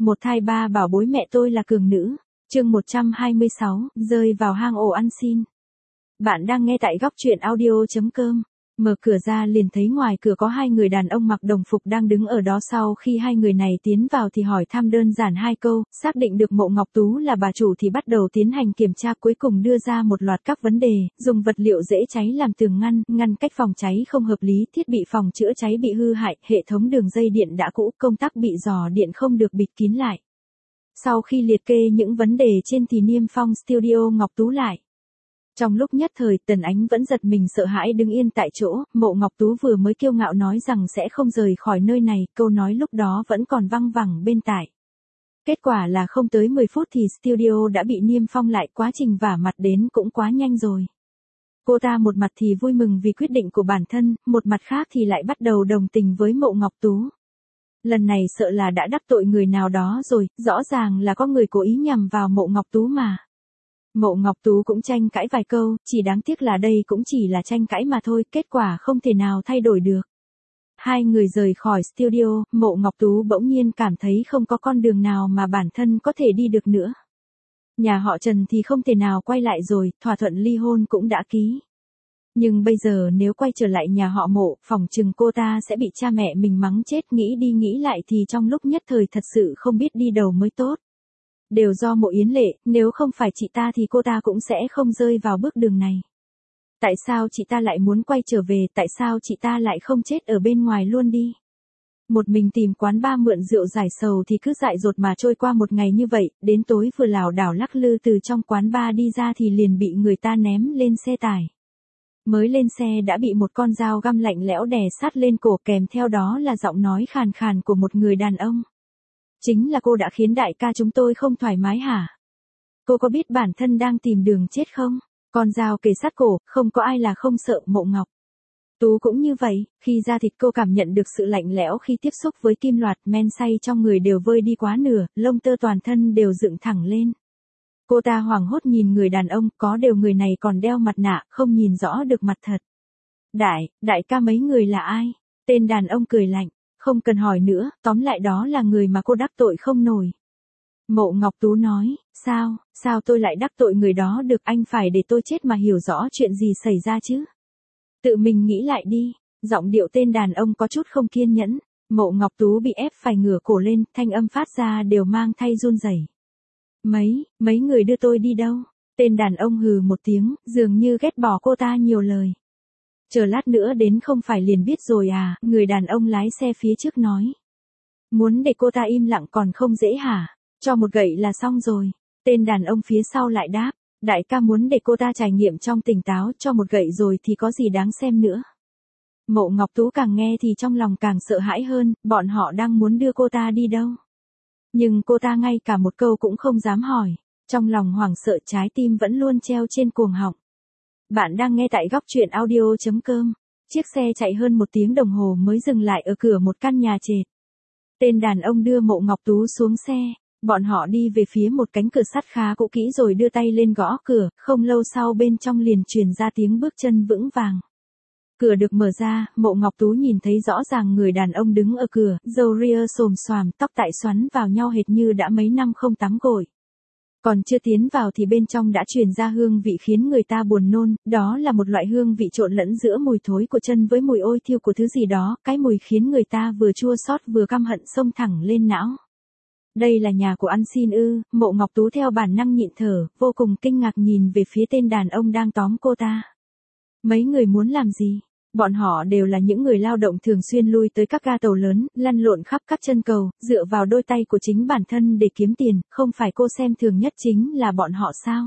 Một thai ba bảo bối mẹ tôi là cường nữ. Chương 126, rơi vào hang ổ ăn xin. Bạn đang nghe tại góc truyện audio.com. Mở cửa ra liền thấy ngoài cửa có hai người đàn ông mặc đồng phục đang đứng ở đó. Sau khi hai người này tiến vào thì hỏi thăm đơn giản hai câu, xác định được Mộ Ngọc Tú là bà chủ thì bắt đầu tiến hành kiểm tra, cuối cùng đưa ra một loạt các vấn đề, dùng vật liệu dễ cháy làm tường ngăn cách phòng cháy không hợp lý, thiết bị phòng chữa cháy bị hư hại, hệ thống đường dây điện đã cũ, công tắc bị rò điện không được bịt kín lại. Sau khi liệt kê những vấn đề trên thì niêm phong studio Ngọc Tú lại. Trong lúc nhất thời, Tần Ánh vẫn giật mình sợ hãi đứng yên tại chỗ. Mộ Ngọc Tú vừa mới kiêu ngạo nói rằng sẽ không rời khỏi nơi này, câu nói lúc đó vẫn còn văng vẳng bên tai. Kết quả là không tới 10 phút thì studio đã bị niêm phong lại, quá trình vả mặt đến cũng quá nhanh rồi. Cô ta một mặt thì vui mừng vì quyết định của bản thân, một mặt khác thì lại bắt đầu đồng tình với Mộ Ngọc Tú. Lần này sợ là đã đắc tội người nào đó rồi, rõ ràng là có người cố ý nhằm vào Mộ Ngọc Tú mà. Mộ Ngọc Tú cũng tranh cãi vài câu, chỉ đáng tiếc là đây cũng chỉ là tranh cãi mà thôi, kết quả không thể nào thay đổi được. Hai người rời khỏi studio, Mộ Ngọc Tú bỗng nhiên cảm thấy không có con đường nào mà bản thân có thể đi được nữa. Nhà họ Trần thì không thể nào quay lại rồi, thỏa thuận ly hôn cũng đã ký. Nhưng bây giờ nếu quay trở lại nhà họ Mộ, phỏng chừng cô ta sẽ bị cha mẹ mình mắng chết, nghĩ đi nghĩ lại thì trong lúc nhất thời thật sự không biết đi đâu mới tốt. Đều do Mộ Yến Lệ, nếu không phải chị ta thì cô ta cũng sẽ không rơi vào bước đường này. Tại sao chị ta lại muốn quay trở về, tại sao chị ta lại không chết ở bên ngoài luôn đi? Một mình tìm quán bar mượn rượu giải sầu thì cứ dại dột mà trôi qua một ngày như vậy, đến tối vừa lảo đảo lắc lư từ trong quán bar đi ra thì liền bị người ta ném lên xe tải. Mới lên xe đã bị một con dao găm lạnh lẽo đè sát lên cổ, kèm theo đó là giọng nói khàn khàn của một người đàn ông. Chính là cô đã khiến đại ca chúng tôi không thoải mái hả? Cô có biết bản thân đang tìm đường chết không? Con dao kề sát cổ, không có ai là không sợ. Mộ Ngọc Tú cũng như vậy, khi ra thịt cô cảm nhận được sự lạnh lẽo khi tiếp xúc với kim loại, men say trong người đều vơi đi quá nửa, lông tơ toàn thân đều dựng thẳng lên. Cô ta hoảng hốt nhìn người đàn ông, có điều người này còn đeo mặt nạ, không nhìn rõ được mặt thật. Đại ca mấy người là ai? Tên đàn ông cười lạnh, không cần hỏi nữa, tóm lại đó là người mà cô đắc tội không nổi. Mộ Ngọc Tú nói, sao tôi lại đắc tội người đó được, anh phải để tôi chết mà hiểu rõ chuyện gì xảy ra chứ. Tự mình nghĩ lại đi, giọng điệu tên đàn ông có chút không kiên nhẫn. Mộ Ngọc Tú bị ép phải ngửa cổ lên, thanh âm phát ra đều mang thay run rẩy. Mấy người đưa tôi đi đâu? Tên đàn ông hừ một tiếng, dường như ghét bỏ cô ta nhiều lời. Chờ lát nữa đến không phải liền biết rồi à, người đàn ông lái xe phía trước nói. Muốn để cô ta im lặng còn không dễ hả? Cho một gậy là xong rồi. Tên đàn ông phía sau lại đáp, đại ca muốn để cô ta trải nghiệm trong tỉnh táo, cho một gậy rồi thì có gì đáng xem nữa. Mộ Ngọc Tú càng nghe thì trong lòng càng sợ hãi hơn, bọn họ đang muốn đưa cô ta đi đâu? Nhưng cô ta ngay cả một câu cũng không dám hỏi, trong lòng hoảng sợ, trái tim vẫn luôn treo trên cuồng họng. Bạn đang nghe tại góc truyện audio.com. Chiếc xe chạy hơn 1 tiếng đồng hồ mới dừng lại ở cửa một căn nhà trệt. Tên đàn ông đưa Mộ Ngọc Tú xuống xe, bọn họ đi về phía một cánh cửa sắt khá cũ kỹ rồi đưa tay lên gõ cửa, không lâu sau bên trong liền truyền ra tiếng bước chân vững vàng. Cửa được mở ra, Mộ Ngọc Tú nhìn thấy rõ ràng người đàn ông đứng ở cửa, râu ria xồm xoàm, tóc tại xoắn vào nhau hệt như đã mấy năm không tắm gội. Còn chưa tiến vào thì bên trong đã truyền ra hương vị khiến người ta buồn nôn, đó là một loại hương vị trộn lẫn giữa mùi thối của chân với mùi ôi thiêu của thứ gì đó, cái mùi khiến người ta vừa chua xót vừa căm hận xông thẳng lên não. Đây là nhà của ăn xin ư? Mộ Ngọc Tú theo bản năng nhịn thở, vô cùng kinh ngạc nhìn về phía tên đàn ông đang tóm cô ta. Mấy người muốn làm gì? Bọn họ đều là những người lao động thường xuyên lui tới các ga tàu lớn, lăn lộn khắp các chân cầu, dựa vào đôi tay của chính bản thân để kiếm tiền, không phải cô xem thường nhất chính là bọn họ sao?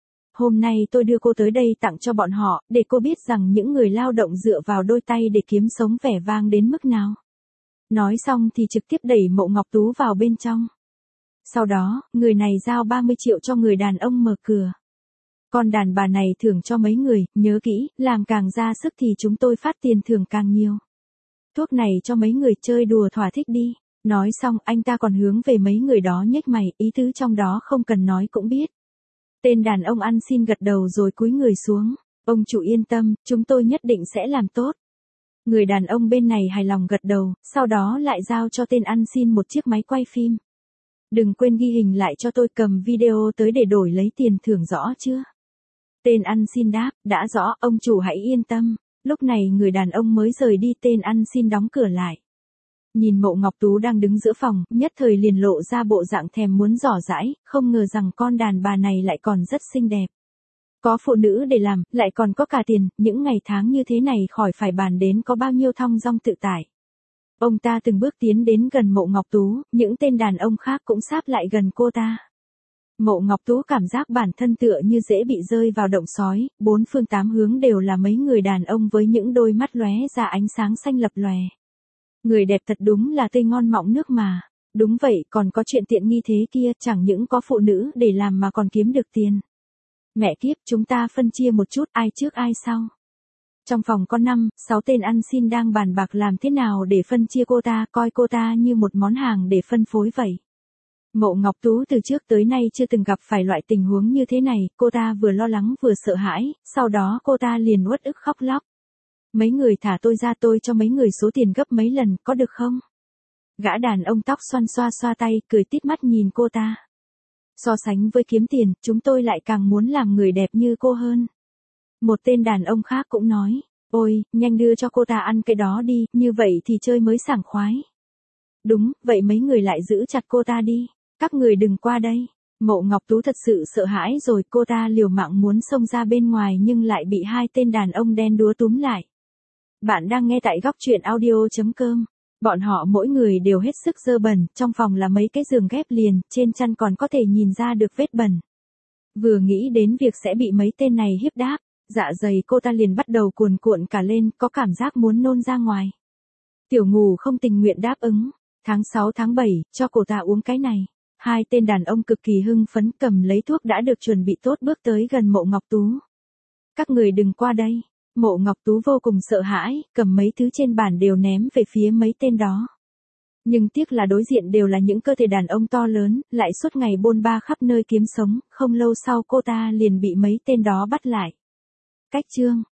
Hôm nay tôi đưa cô tới đây tặng cho bọn họ, để cô biết rằng những người lao động dựa vào đôi tay để kiếm sống vẻ vang đến mức nào. Nói xong thì trực tiếp đẩy Mộ Ngọc Tú vào bên trong. Sau đó, người này giao 30 triệu cho người đàn ông mở cửa. Con đàn bà này thưởng cho mấy người, nhớ kỹ, làm càng ra sức thì chúng tôi phát tiền thưởng càng nhiều. Thuốc này cho mấy người chơi đùa thỏa thích đi. Nói xong anh ta còn hướng về mấy người đó nhếch mày, ý tứ trong đó không cần nói cũng biết. Tên đàn ông ăn xin gật đầu rồi cúi người xuống. Ông chủ yên tâm, chúng tôi nhất định sẽ làm tốt. Người đàn ông bên này hài lòng gật đầu, sau đó lại giao cho tên ăn xin một chiếc máy quay phim. Đừng quên ghi hình lại cho tôi, cầm video tới để đổi lấy tiền thưởng, rõ chưa? Tên ăn xin đáp, đã rõ, ông chủ hãy yên tâm. Lúc này người đàn ông mới rời đi, tên ăn xin đóng cửa lại. Nhìn Mộ Ngọc Tú đang đứng giữa phòng, nhất thời liền lộ ra bộ dạng thèm muốn dò dãi, không ngờ rằng con đàn bà này lại còn rất xinh đẹp. Có phụ nữ để làm, lại còn có cả tiền, những ngày tháng như thế này khỏi phải bàn đến có bao nhiêu thong dong tự tại. Ông ta từng bước tiến đến gần Mộ Ngọc Tú, những tên đàn ông khác cũng sáp lại gần cô ta. Mộ Ngọc Tú cảm giác bản thân tựa như dễ bị rơi vào động sói, bốn phương tám hướng đều là mấy người đàn ông với những đôi mắt lóe ra ánh sáng xanh lập lòe. Người đẹp thật đúng là tươi ngon mọng nước mà. Đúng vậy, còn có chuyện tiện nghi thế kia, chẳng những có phụ nữ để làm mà còn kiếm được tiền. Mẹ kiếp, chúng ta phân chia một chút, ai trước ai sau. Trong phòng có 5-6 tên ăn xin đang bàn bạc làm thế nào để phân chia cô ta, coi cô ta như một món hàng để phân phối vậy. Mộ Ngọc Tú từ trước tới nay chưa từng gặp phải loại tình huống như thế này, cô ta vừa lo lắng vừa sợ hãi, sau đó cô ta liền uất ức khóc lóc. Mấy người thả tôi ra, tôi cho mấy người số tiền gấp mấy lần, có được không? Gã đàn ông tóc xoăn xoa xoa tay, cười tít mắt nhìn cô ta. So sánh với kiếm tiền, chúng tôi lại càng muốn làm người đẹp như cô hơn. Một tên đàn ông khác cũng nói, ôi, nhanh đưa cho cô ta ăn cái đó đi, như vậy thì chơi mới sảng khoái. Đúng, vậy mấy người lại giữ chặt cô ta đi, các người đừng qua đây. Mộ Ngọc Tú thật sự sợ hãi rồi, cô ta liều mạng muốn xông ra bên ngoài nhưng lại bị hai tên đàn ông đen đúa túm lại. Bạn đang nghe tại góc truyện audio.com. Bọn họ mỗi người đều hết sức dơ bẩn, trong phòng là mấy cái giường ghép liền, trên chăn còn có thể nhìn ra được vết bẩn. Vừa nghĩ đến việc sẽ bị mấy tên này hiếp đáp, dạ dày cô ta liền bắt đầu cuồn cuộn cả lên, có cảm giác muốn nôn ra ngoài. Tiểu Ngù không tình nguyện đáp ứng. Tháng 6 tháng 7, cho cô ta uống cái này. Hai tên đàn ông cực kỳ hưng phấn cầm lấy thuốc đã được chuẩn bị tốt bước tới gần Mộ Ngọc Tú. Các người đừng qua đây. Mộ Ngọc Tú vô cùng sợ hãi, cầm mấy thứ trên bàn đều ném về phía mấy tên đó. Nhưng tiếc là đối diện đều là những cơ thể đàn ông to lớn, lại suốt ngày bôn ba khắp nơi kiếm sống, không lâu sau cô ta liền bị mấy tên đó bắt lại. Cách chương